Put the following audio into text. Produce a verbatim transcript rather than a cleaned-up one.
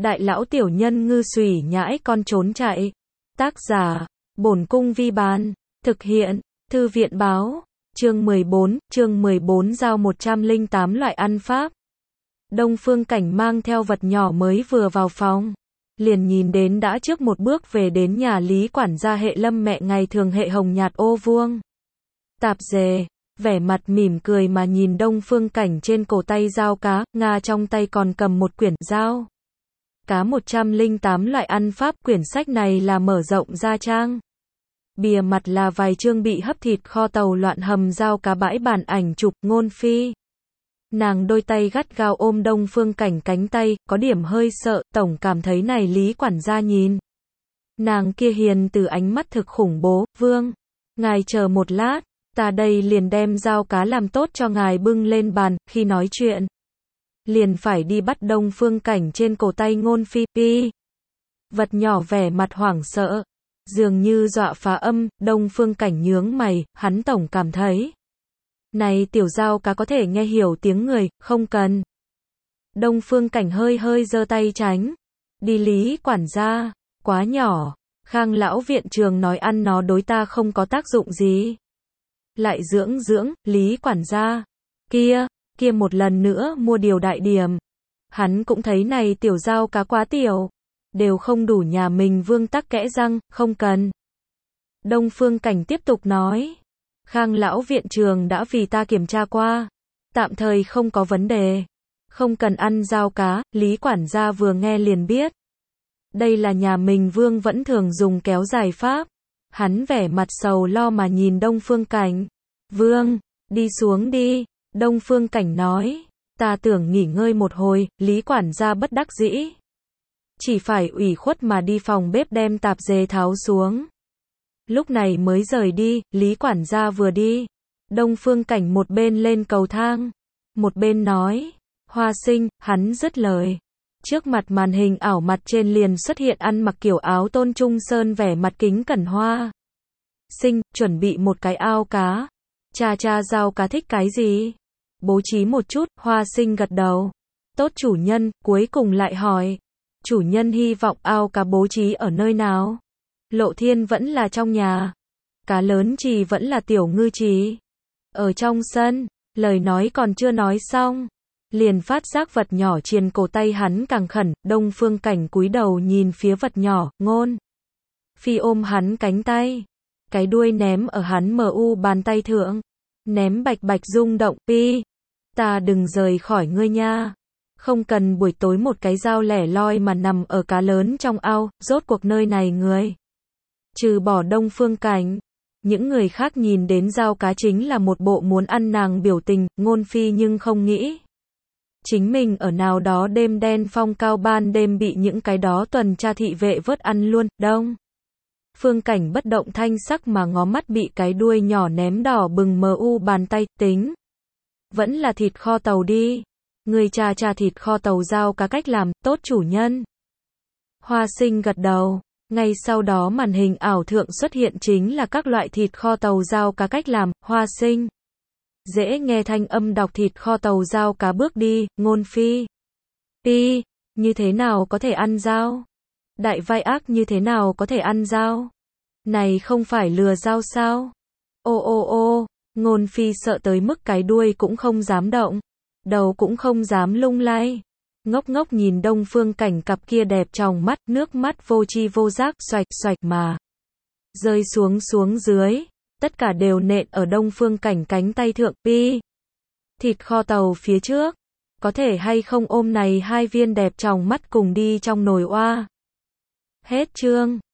Đại lão tiểu nhân ngư xùy nhãi con trốn chạy. Tác giả, Bổn Cung Vi Bán. Thực hiện, Thư viện Báo. Chương mười bốn, chương mười bốn giao một trăm lẻ tám loại ăn pháp. Đông Phương Cảnh mang theo vật nhỏ mới vừa vào phòng. Liền nhìn đến đã trước một bước về đến nhà Lý quản gia hệ Lâm mẹ ngày thường hệ hồng nhạt ô vuông. Tạp dề, vẻ mặt mỉm cười mà nhìn Đông Phương Cảnh trên cổ tay dao cá, Nga trong tay còn cầm một quyển dao cá một trăm lẻ tám loại ăn pháp. Quyển sách này là mở rộng ra trang. Bìa mặt là vài chương bị hấp thịt kho tàu loạn hầm dao cá bãi bản ảnh chụp Ngôn Phi. Nàng đôi tay gắt gao ôm Đông Phương Cảnh cánh tay, có điểm hơi sợ, tổng cảm thấy này Lý quản gia nhìn. Nàng kia hiền từ ánh mắt thực khủng bố, vương, ngài chờ một lát, ta đây liền đem dao cá làm tốt cho ngài bưng lên bàn. Khi nói chuyện, liền phải đi bắt Đông Phương Cảnh trên cổ tay Ngôn Phi. Pi. Vật nhỏ vẻ mặt hoảng sợ, dường như dọa phá âm. Đông Phương Cảnh nhướng mày, hắn tổng cảm thấy này tiểu dao cá có thể nghe hiểu tiếng người, không cần. Đông Phương Cảnh hơi hơi giơ tay tránh. Đi Lý quản gia, quá nhỏ. Khang lão viện trường nói ăn nó đối ta không có tác dụng gì. Lại dưỡng dưỡng, Lý quản gia. Kia, kia một lần nữa mua điều đại điểm. Hắn cũng thấy này tiểu dao cá quá tiểu. Đều không đủ nhà mình vương tắc kẽ răng, không cần. Đông Phương Cảnh tiếp tục nói. Khang lão viện trường đã vì ta kiểm tra qua. Tạm thời không có vấn đề. Không cần ăn dao cá. Lý quản gia vừa nghe liền biết. Đây là nhà mình vương vẫn thường dùng kéo dài pháp. Hắn vẻ mặt sầu lo mà nhìn Đông Phương Cảnh. Vương, đi xuống đi. Đông Phương Cảnh nói. Ta tưởng nghỉ ngơi một hồi. Lý quản gia bất đắc dĩ. Chỉ phải ủy khuất mà đi phòng bếp đem tạp dề tháo xuống. Lúc này mới rời đi. Lý quản gia vừa đi, Đông Phương Cảnh một bên lên cầu thang, một bên nói. Hoa Sinh, hắn dứt lời. Trước mặt màn hình ảo mặt trên liền xuất hiện ăn mặc kiểu áo Tôn Trung Sơn vẻ mặt kính cẩn Hoa Sinh, chuẩn bị một cái ao cá. Cha cha dao cá thích cái gì? Bố trí một chút. Hoa Sinh gật đầu. Tốt chủ nhân. Cuối cùng lại hỏi. Chủ nhân hy vọng ao cá bố trí ở nơi nào? Lộ thiên vẫn là trong nhà. Cá lớn trì vẫn là tiểu ngư trì. Ở trong sân. Lời nói còn chưa nói xong, liền phát giác vật nhỏ triền cổ tay hắn càng khẩn. Đông Phương Cảnh cúi đầu nhìn phía vật nhỏ. Ngôn Phi ôm hắn cánh tay, cái đuôi ném ở hắn mờ u bàn tay thượng. Ném bạch bạch rung động. Pi, ta đừng rời khỏi ngươi nha. Không cần buổi tối một cái dao lẻ loi mà nằm ở cá lớn trong ao. Rốt cuộc nơi này người, trừ bỏ Đông Phương Cảnh, những người khác nhìn đến dao cá chính là một bộ muốn ăn nàng biểu tình. Ngôn Phi nhưng không nghĩ chính mình ở nào đó đêm đen phong cao ban đêm bị những cái đó tuần tra thị vệ vớt ăn luôn. Đông Phương Cảnh bất động thanh sắc mà ngó mắt bị cái đuôi nhỏ ném đỏ bừng mờ u bàn tay. Tính vẫn là thịt kho tàu đi. Người cha cha thịt kho tàu dao cá cách làm. Tốt chủ nhân. Hoa Sinh gật đầu. Ngay sau đó màn hình ảo thượng xuất hiện chính là các loại thịt kho tàu dao cá cách làm. Hoa Sinh dễ nghe thanh âm đọc thịt kho tàu dao cá bước đi. Ngôn Phi. Pi, như thế nào có thể ăn dao? Đại vai ác như thế nào có thể ăn dao? Này không phải lừa dao sao? Ô ô ô, Ngôn Phi sợ tới mức cái đuôi cũng không dám động, đầu cũng không dám lung lay. Ngốc ngốc nhìn Đông Phương Cảnh cặp kia đẹp tròng mắt, nước mắt vô tri vô giác xoạch xoạch mà rơi xuống xuống dưới, tất cả đều nện ở Đông Phương Cảnh cánh tay thượng. Pi, thịt kho tàu phía trước, có thể hay không ôm này hai viên đẹp tròng mắt cùng đi trong nồi oa. Hết chương.